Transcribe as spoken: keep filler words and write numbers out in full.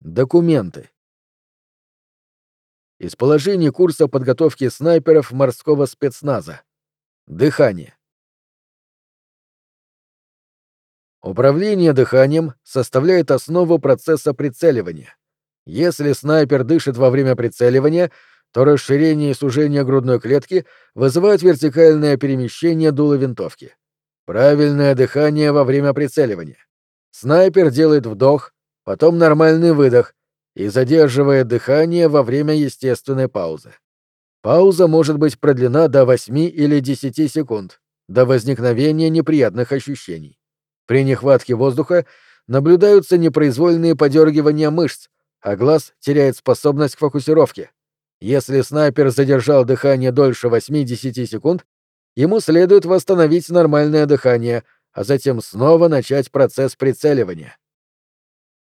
Документы. Из положений курса подготовки снайперов морского спецназа. Дыхание. Управление дыханием составляет основу процесса прицеливания. Если снайпер дышит во время прицеливания, то расширение и сужение грудной клетки вызывают вертикальное перемещение дула винтовки. Правильное дыхание во время прицеливания. Снайпер делает вдох, потом нормальный выдох и задерживает дыхание во время естественной паузы. Пауза может быть продлена до восьми или десяти секунд, до возникновения неприятных ощущений. При нехватке воздуха наблюдаются непроизвольные подергивания мышц, а глаз теряет способность к фокусировке. Если снайпер задержал дыхание дольше восьми-десяти секунд, ему следует восстановить нормальное дыхание, а затем снова начать процесс прицеливания.